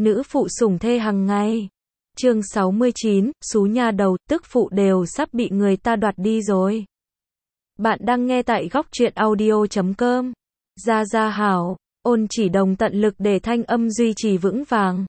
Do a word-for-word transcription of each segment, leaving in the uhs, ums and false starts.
nữ phụ sủng thê hàng ngày. Chương sáu mươi chín, xú nhà đầu, tức phụ đều sắp bị người ta đoạt đi rồi. Bạn đang nghe tại góc truyện audio chấm com. Gia Gia hảo, Ôn Chỉ Đồng tận lực để thanh âm duy trì vững vàng.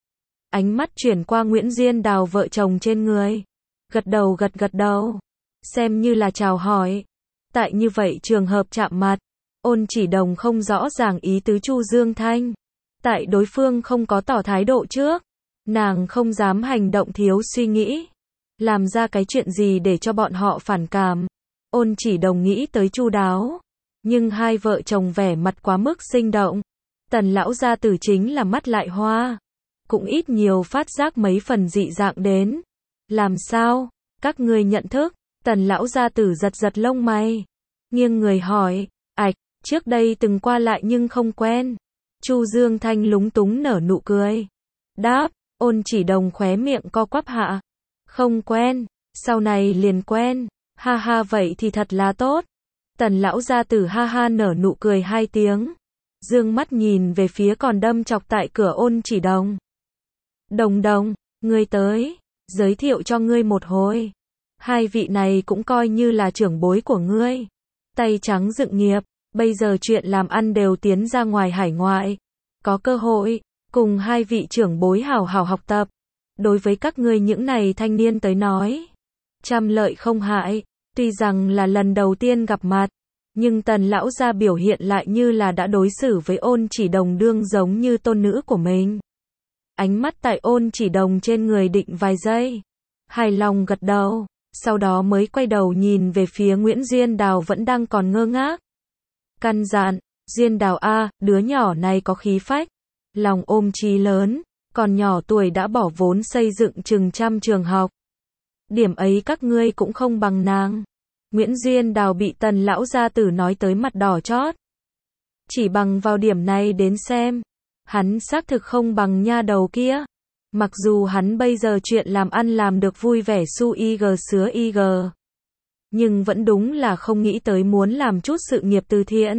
Ánh mắt chuyển qua Nguyễn Diên Đào vợ chồng trên người. Gật đầu gật gật đầu. Xem như là chào hỏi. Tại như vậy trường hợp chạm mặt, Ôn Chỉ Đồng không rõ ràng ý tứ Chu Dương Thanh. Tại đối phương không có tỏ thái độ trước, nàng không dám hành động thiếu suy nghĩ, làm ra cái chuyện gì để cho bọn họ phản cảm. Ôn Chỉ Đồng nghĩ tới chu đáo, nhưng hai vợ chồng vẻ mặt quá mức sinh động. Tần lão gia tử chính là mắt lại hoa, cũng ít nhiều phát giác mấy phần dị dạng đến. Làm sao? Các ngươi nhận thức? Tần lão gia tử giật giật lông mày, nghiêng người hỏi, ạch, trước đây từng qua lại nhưng không quen. Chu Dương Thanh lúng túng nở nụ cười. Đáp, Ôn Chỉ Đồng khóe miệng co quắp hạ. Không quen, sau này liền quen. Ha ha, vậy thì thật là tốt. Tần lão gia tử ha ha nở nụ cười hai tiếng, dương mắt nhìn về phía còn đâm chọc tại cửa Ôn Chỉ Đồng. Đồng đồng, ngươi tới, giới thiệu cho ngươi một hồi. Hai vị này cũng coi như là trưởng bối của ngươi. Tay trắng dựng nghiệp, bây giờ chuyện làm ăn đều tiến ra ngoài hải ngoại. Có cơ hội, cùng hai vị trưởng bối hảo hảo học tập. Đối với các ngươi những này thanh niên tới nói, trăm lợi không hại. Tuy rằng là lần đầu tiên gặp mặt, nhưng Tần lão gia biểu hiện lại như là đã đối xử với Ôn Chỉ Đồng đương giống như tôn nữ của mình. Ánh mắt tại Ôn Chỉ Đồng trên người định vài giây, hài lòng gật đầu, sau đó mới quay đầu nhìn về phía Nguyễn Diên Đào vẫn đang còn ngơ ngác. Căn dặn, Diên Đào a, đứa nhỏ này có khí phách, lòng ôm chí lớn, còn nhỏ tuổi đã bỏ vốn xây dựng chừng trăm trường học. Điểm ấy các ngươi cũng không bằng nàng. Nguyễn Diên Đào bị Tần lão gia tử nói tới mặt đỏ chót. Chỉ bằng vào điểm này đến xem, hắn xác thực không bằng nha đầu kia. Mặc dù hắn bây giờ chuyện làm ăn làm được vui vẻ su ig sứa ig, nhưng vẫn đúng là không nghĩ tới muốn làm chút sự nghiệp từ thiện.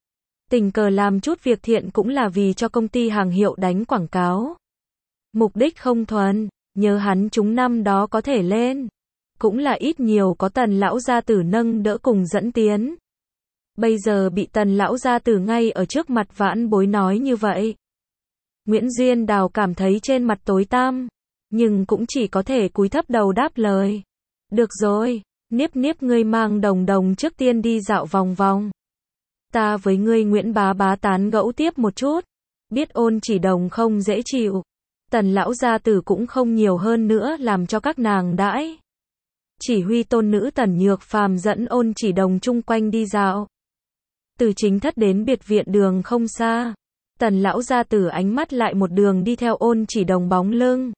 Tình cờ làm chút việc thiện cũng là vì cho công ty hàng hiệu đánh quảng cáo. Mục đích không thuần, nhớ hắn chúng năm đó có thể lên, cũng là ít nhiều có Tần lão gia tử nâng đỡ cùng dẫn tiến. Bây giờ bị Tần lão gia tử ngay ở trước mặt vãn bối nói như vậy, Nguyễn Diên Đào cảm thấy trên mặt tối tăm, nhưng cũng chỉ có thể cúi thấp đầu đáp lời. Được rồi, Niếp Niếp ngươi mang Đồng Đồng trước tiên đi dạo vòng vòng. Ta với ngươi Nguyễn bá bá tán gẫu tiếp một chút. Biết Ôn Chỉ Đồng không dễ chịu, Tần lão gia tử cũng không nhiều hơn nữa làm cho các nàng đãi. Chỉ huy tôn nữ Tần Nhược Phàm dẫn Ôn Chỉ Đồng chung quanh đi dạo. Từ chính thất đến biệt viện đường không xa, Tần lão gia tử ánh mắt lại một đường đi theo Ôn Chỉ Đồng bóng lưng,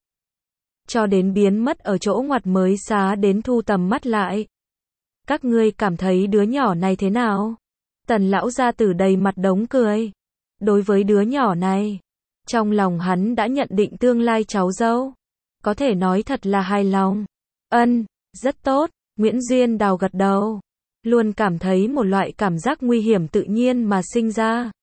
cho đến biến mất ở chỗ ngoặt mới xá đến thu tầm mắt lại. Các ngươi cảm thấy đứa nhỏ này thế nào? Tần lão gia tử đầy mặt đống cười. Đối với đứa nhỏ này, trong lòng hắn đã nhận định tương lai cháu dâu, có thể nói thật là hài lòng. Ân, rất tốt. Nguyễn Diên Đào gật đầu, luôn cảm thấy một loại cảm giác nguy hiểm tự nhiên mà sinh ra.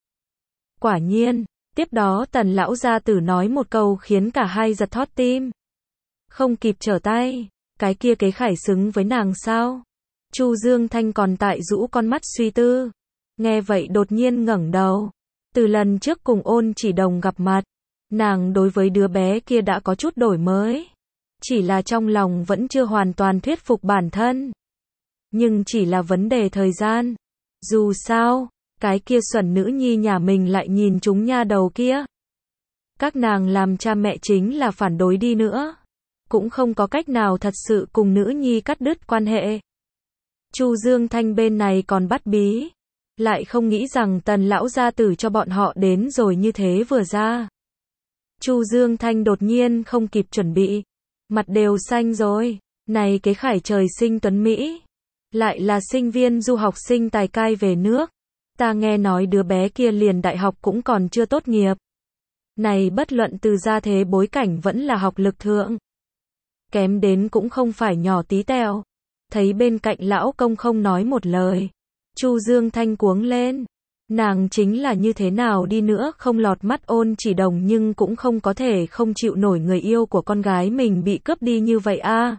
Quả nhiên, tiếp đó Tần lão gia tử nói một câu khiến cả hai giật thót tim. Không kịp trở tay, cái kia kế khải xứng với nàng sao? Chu Dương Thanh còn tại rũ con mắt suy tư, nghe vậy đột nhiên ngẩng đầu. Từ lần trước cùng Ôn Chỉ Đồng gặp mặt, nàng đối với đứa bé kia đã có chút đổi mới, chỉ là trong lòng vẫn chưa hoàn toàn thuyết phục bản thân. Nhưng chỉ là vấn đề thời gian. Dù sao, cái kia xuẩn nữ nhi nhà mình lại nhìn chúng nha đầu kia. Các nàng làm cha mẹ chính là phản đối đi nữa, cũng không có cách nào thật sự cùng nữ nhi cắt đứt quan hệ. Chu Dương Thanh bên này còn bắt bí, lại không nghĩ rằng Tần lão gia tử cho bọn họ đến rồi như thế vừa ra. Chu Dương Thanh đột nhiên không kịp chuẩn bị, mặt đều xanh rồi. Này cái khải trời sinh tuấn Mỹ, lại là sinh viên du học sinh tài cai về nước. Ta nghe nói đứa bé kia liền đại học cũng còn chưa tốt nghiệp. Này bất luận từ gia thế bối cảnh vẫn là học lực thượng, kém đến cũng không phải nhỏ tí tẹo. Thấy bên cạnh lão công không nói một lời, Chu Dương Thanh cuống lên. Nàng chính là như thế nào đi nữa không lọt mắt Ôn Chỉ Đồng nhưng cũng không có thể không chịu nổi người yêu của con gái mình bị cướp đi như vậy a.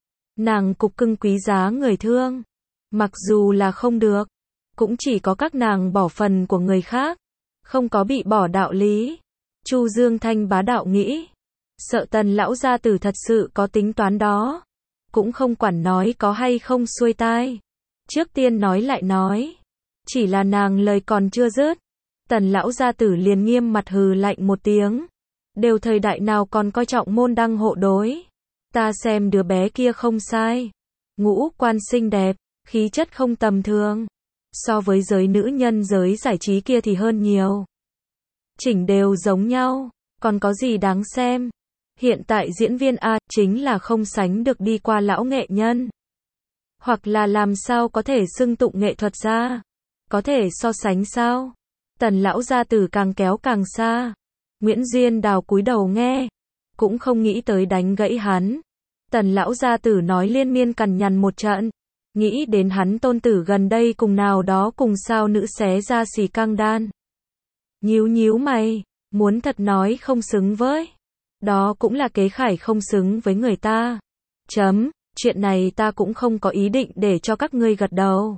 Nàng cục cưng quý giá người thương. Mặc dù là không được, cũng chỉ có các nàng bỏ phần của người khác. Không có bị bỏ đạo lý. Chu Dương Thanh bá đạo nghĩ. Sợ Tần lão gia tử thật sự có tính toán đó. Cũng không quản nói có hay không xuôi tai. Trước tiên nói lại nói. Chỉ là nàng lời còn chưa dứt. Tần lão gia tử liền nghiêm mặt hừ lạnh một tiếng. Đều thời đại nào còn coi trọng môn đăng hộ đối. Ta xem đứa bé kia không sai. Ngũ quan xinh đẹp, khí chất không tầm thường. So với giới nữ nhân giới giải trí kia thì hơn nhiều. Chỉnh đều giống nhau, còn có gì đáng xem. Hiện tại diễn viên A chính là không sánh được đi qua lão nghệ nhân. Hoặc là làm sao có thể xưng tụng nghệ thuật ra. Có thể so sánh sao? Tần lão gia tử càng kéo càng xa. Nguyễn Duyên Đào cúi đầu nghe. Cũng không nghĩ tới đánh gãy hắn. Tần lão gia tử nói liên miên cằn nhằn một trận. Nghĩ đến hắn tôn tử gần đây cùng nào đó cùng sao nữ xé ra xì căng đan. Nhíu nhíu mày, muốn thật nói không xứng với. Đó cũng là kế khải không xứng với người ta. Chấm, chuyện này ta cũng không có ý định để cho các ngươi gật đầu.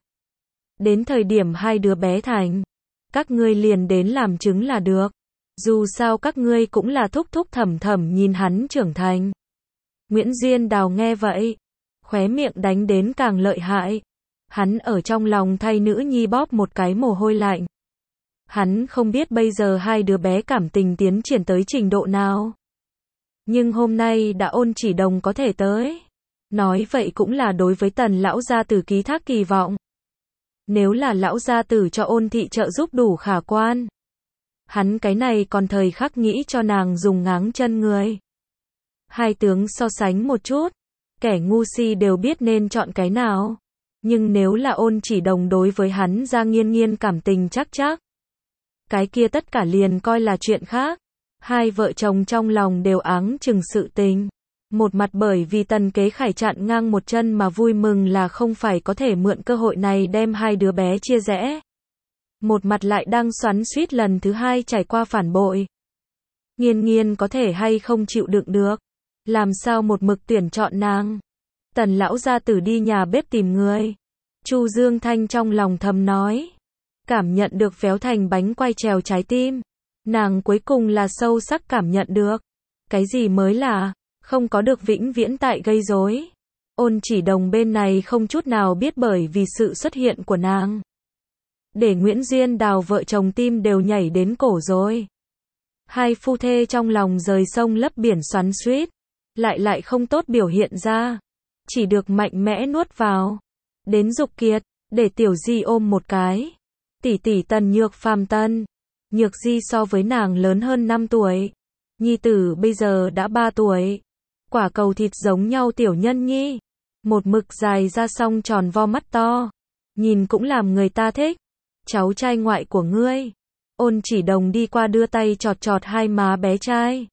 Đến thời điểm hai đứa bé thành, các ngươi liền đến làm chứng là được. Dù sao các ngươi cũng là thúc thúc thầm thầm nhìn hắn trưởng thành. Nguyễn Duyên Đào nghe vậy, khóe miệng đánh đến càng lợi hại. Hắn ở trong lòng thay nữ nhi bóp một cái mồ hôi lạnh. Hắn không biết bây giờ hai đứa bé cảm tình tiến triển tới trình độ nào. Nhưng hôm nay đã Ôn Chỉ Đồng có thể tới. Nói vậy cũng là đối với Tần lão gia tử ký thác kỳ vọng. Nếu là lão gia tử cho Ôn thị trợ giúp đủ khả quan. Hắn cái này còn thời khắc nghĩ cho nàng dùng ngáng chân người. Hai tướng so sánh một chút. Kẻ ngu si đều biết nên chọn cái nào. Nhưng nếu là Ôn Chỉ Đồng đối với hắn ra nghiên nghiên cảm tình chắc chắc. Cái kia tất cả liền coi là chuyện khác. Hai vợ chồng trong lòng đều áng chừng sự tình. Một mặt bởi vì Tần Kế Khải chặn ngang một chân mà vui mừng là không phải có thể mượn cơ hội này đem hai đứa bé chia rẽ. Một mặt lại đang xoắn xuýt lần thứ hai trải qua phản bội. Nghiên nghiên có thể hay không chịu đựng được. Làm sao một mực tuyển chọn nàng. Tần lão gia tử đi nhà bếp tìm người. Chu Dương Thanh trong lòng thầm nói. Cảm nhận được véo thành bánh quay trèo trái tim. Nàng cuối cùng là sâu sắc cảm nhận được. Cái gì mới là, không có được vĩnh viễn tại gây rối. Ôn Chỉ Đồng bên này không chút nào biết bởi vì sự xuất hiện của nàng. Để Nguyễn Duyên Đào vợ chồng tim đều nhảy đến cổ rồi. Hai phu thê trong lòng rời sông lấp biển xoắn xuýt. Lại lại không tốt biểu hiện ra. Chỉ được mạnh mẽ nuốt vào. Đến Dục Kiệt, để Tiểu Di ôm một cái. Tỷ tỷ Tần Nhược Phàm Tân. Nhược Di so với nàng lớn hơn năm tuổi. Nhi tử bây giờ đã ba tuổi. Quả cầu thịt giống nhau tiểu nhân nhi. Một mực dài ra song tròn vo mắt to. Nhìn cũng làm người ta thích. Cháu trai ngoại của ngươi. Ôn Chỉ Đồng đi qua đưa tay chọt chọt hai má bé trai.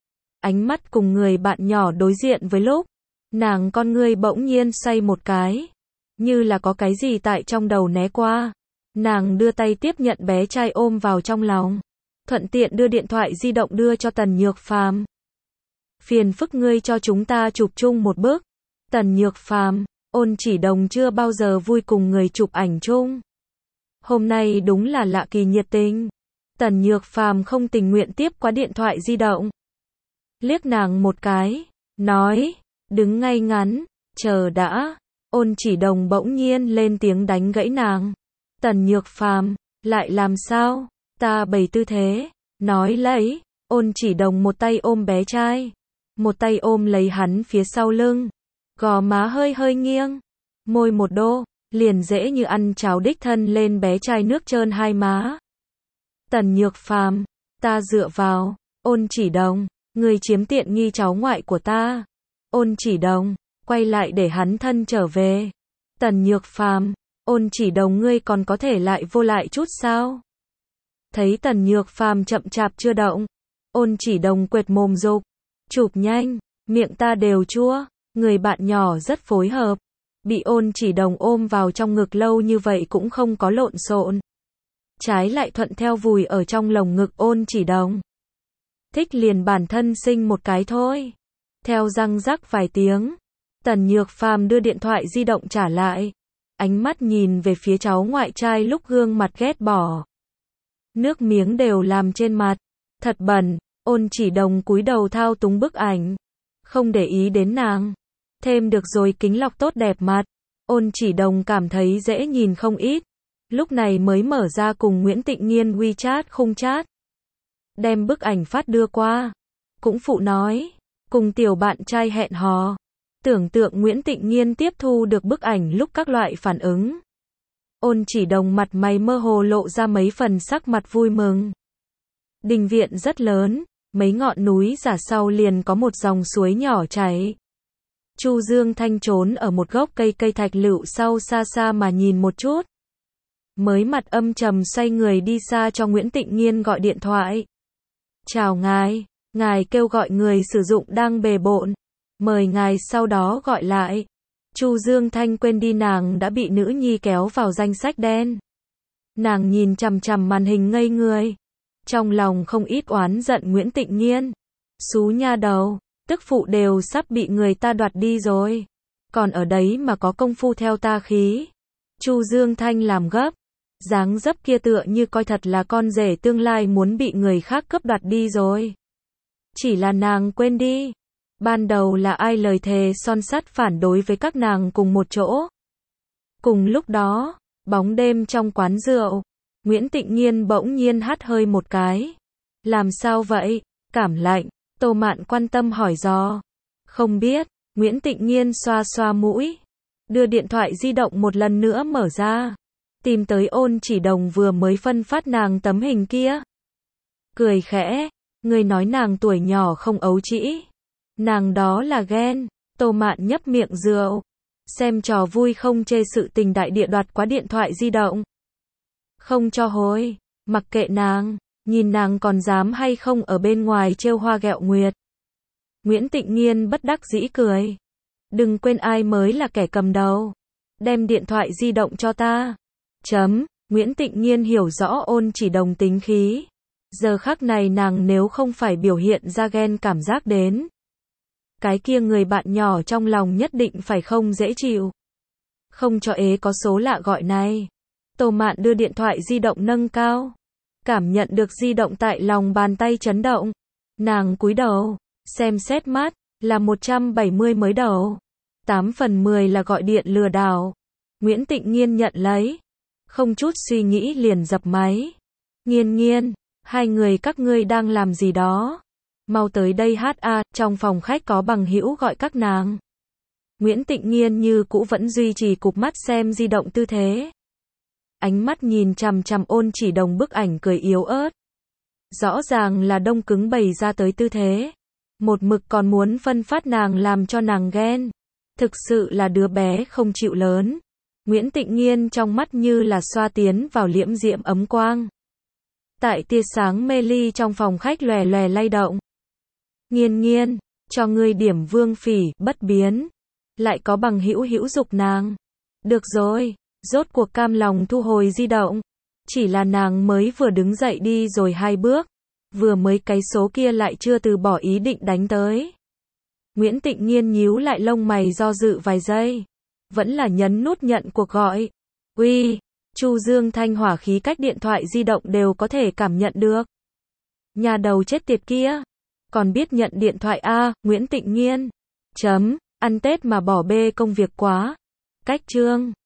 Ánh mắt cùng người bạn nhỏ đối diện với lúc. Nàng con ngươi bỗng nhiên xoay một cái. Như là có cái gì tại trong đầu né qua. Nàng đưa tay tiếp nhận bé trai ôm vào trong lòng. Thuận tiện đưa điện thoại di động đưa cho Tần Nhược Phàm. Phiền phức ngươi cho chúng ta chụp chung một bức. Tần Nhược Phàm, Ôn Chỉ Đồng chưa bao giờ vui cùng người chụp ảnh chung. Hôm nay đúng là lạ kỳ nhiệt tình. Tần Nhược Phàm không tình nguyện tiếp qua điện thoại di động. Liếc nàng một cái, nói, đứng ngay ngắn, chờ đã. Ôn Chỉ Đồng bỗng nhiên lên tiếng đánh gãy nàng. Tần Nhược Phàm, lại làm sao? Ta bày tư thế, nói lấy. Ôn Chỉ Đồng một tay ôm bé trai, một tay ôm lấy hắn phía sau lưng, gò má hơi hơi nghiêng, môi một đô, liền dễ như ăn cháo đích thân lên bé trai nước trơn hai má. Tần Nhược Phàm, ta dựa vào. Ôn Chỉ Đồng, người chiếm tiện nghi cháu ngoại của ta. Ôn Chỉ Đồng, quay lại để hắn thân trở về. Tần Nhược Phàm, Ôn Chỉ Đồng ngươi còn có thể lại vô lại chút sao? Thấy Tần Nhược Phàm chậm chạp chưa động. Ôn Chỉ Đồng quệt mồm dục. Chụp nhanh, miệng ta đều chua. Người bạn nhỏ rất phối hợp. Bị Ôn Chỉ Đồng ôm vào trong ngực lâu như vậy cũng không có lộn xộn. trái lại thuận theo vùi ở trong lồng ngực Ôn Chỉ Đồng. Thích liền bản thân sinh một cái thôi. Theo răng rắc vài tiếng, Tần Nhược Phàm đưa điện thoại di động trả lại. Ánh mắt nhìn về phía cháu ngoại trai lúc gương mặt ghét bỏ. Nước miếng đều làm trên mặt. Thật bẩn. Ôn Chỉ Đồng cúi đầu thao túng bức ảnh. Không để ý đến nàng. Thêm được rồi kính lọc tốt đẹp mặt. Ôn Chỉ Đồng cảm thấy dễ nhìn không ít. Lúc này mới mở ra cùng Nguyễn Tịnh Nghiên WeChat khung chat. Đem bức ảnh phát đưa qua. Cũng phụ nói. Cùng tiểu bạn trai hẹn hò. Tưởng tượng Nguyễn Tịnh Nghiên tiếp thu được bức ảnh lúc các loại phản ứng. Ôn Chỉ Đồng mặt mày mơ hồ lộ ra mấy phần sắc mặt vui mừng. Đình viện rất lớn, mấy ngọn núi giả sau liền có một dòng suối nhỏ chảy. Chu Dương Thanh trốn ở một gốc cây cây thạch lựu sau xa xa mà nhìn một chút. Mới mặt âm trầm xoay người đi xa cho Nguyễn Tịnh Nghiên gọi điện thoại. Chào ngài, ngài kêu gọi người sử dụng đang bề bộn. Mời ngài sau đó gọi lại. Chu Dương Thanh quên đi nàng đã bị nữ nhi kéo vào danh sách đen. Nàng nhìn chằm chằm màn hình ngây người. Trong lòng không ít oán giận Nguyễn Tịnh Nghiên. Xú nha đầu, tức phụ đều sắp bị người ta đoạt đi rồi. Còn ở đấy mà có công phu theo ta khí. Chu Dương Thanh làm gấp. Dáng dấp kia tựa như coi thật là con rể tương lai muốn bị người khác cướp đoạt đi rồi. Chỉ là nàng quên đi. Ban đầu là ai lời thề son sắt phản đối với các nàng cùng một chỗ. Cùng lúc đó, bóng đêm trong quán rượu, Nguyễn Tịnh Nghiên bỗng nhiên hắt hơi một cái. Làm sao vậy? Cảm lạnh, Tô Mạn quan tâm hỏi dò. Không biết, Nguyễn Tịnh Nghiên xoa xoa mũi. Đưa điện thoại di động một lần nữa mở ra. Tìm tới Ôn Chỉ Đồng vừa mới phân phát nàng tấm hình kia. Cười khẽ, người nói nàng tuổi nhỏ không ấu trĩ. Nàng đó là ghen. Tô Mạn nhấp miệng rượu. Xem trò vui không chê sự tình đại địa đoạt quá điện thoại di động. Không cho hối, mặc kệ nàng, nhìn nàng còn dám hay không ở bên ngoài trêu hoa ghẹo nguyệt. Nguyễn Tịnh Nghiên bất đắc dĩ cười. Đừng quên ai mới là kẻ cầm đầu. Đem điện thoại di động cho ta. Chấm, Nguyễn Tịnh Nghiên hiểu rõ Ôn Chỉ Đồng tính khí. Giờ khắc này nàng nếu không phải biểu hiện ra ghen cảm giác đến. Cái kia người bạn nhỏ trong lòng nhất định phải không dễ chịu. Không cho ế có số lạ gọi này. Tô Mạn đưa điện thoại di động nâng cao. Cảm nhận được di động tại lòng bàn tay chấn động. Nàng cúi đầu, xem xét mắt, là một trăm bảy mươi mới đầu. tám phần mười là gọi điện lừa đảo. Nguyễn Tịnh Nghiên nhận lấy. Không chút suy nghĩ liền dập máy. Nghiên Nghiên, hai người các ngươi đang làm gì đó? Mau tới đây hát a, trong phòng khách có bằng hữu gọi các nàng. Nguyễn Tịnh Nghiên như cũ vẫn duy trì cụp mắt xem di động tư thế. Ánh mắt nhìn chằm chằm Ôn Chỉ Đồng bức ảnh cười yếu ớt. Rõ ràng là đông cứng bày ra tới tư thế. Một mực còn muốn phân phát nàng làm cho nàng ghen. Thực sự là đứa bé không chịu lớn. Nguyễn Tịnh Nghiên trong mắt như là xoa tiến vào liễm diễm ấm quang. Tại tia sáng mê ly trong phòng khách lòe lòe lay động. Nghiên Nghiên, cho ngươi điểm vương phỉ, bất biến. Lại có bằng hữu hữu dục nàng. Được rồi, rốt cuộc cam lòng thu hồi di động. Chỉ là nàng mới vừa đứng dậy đi rồi hai bước. Vừa mới cái số kia lại chưa từ bỏ ý định đánh tới. Nguyễn Tịnh Nghiên nhíu lại lông mày do dự vài giây. Vẫn là nhấn nút nhận cuộc gọi. Uy, Chu Dương Thanh hỏa khí cách điện thoại di động đều có thể cảm nhận được. Nhà đầu chết tiệt kia. Còn biết nhận điện thoại a, Nguyễn Tịnh Nghiên. Chấm, ăn Tết mà bỏ bê công việc quá. Cách chương.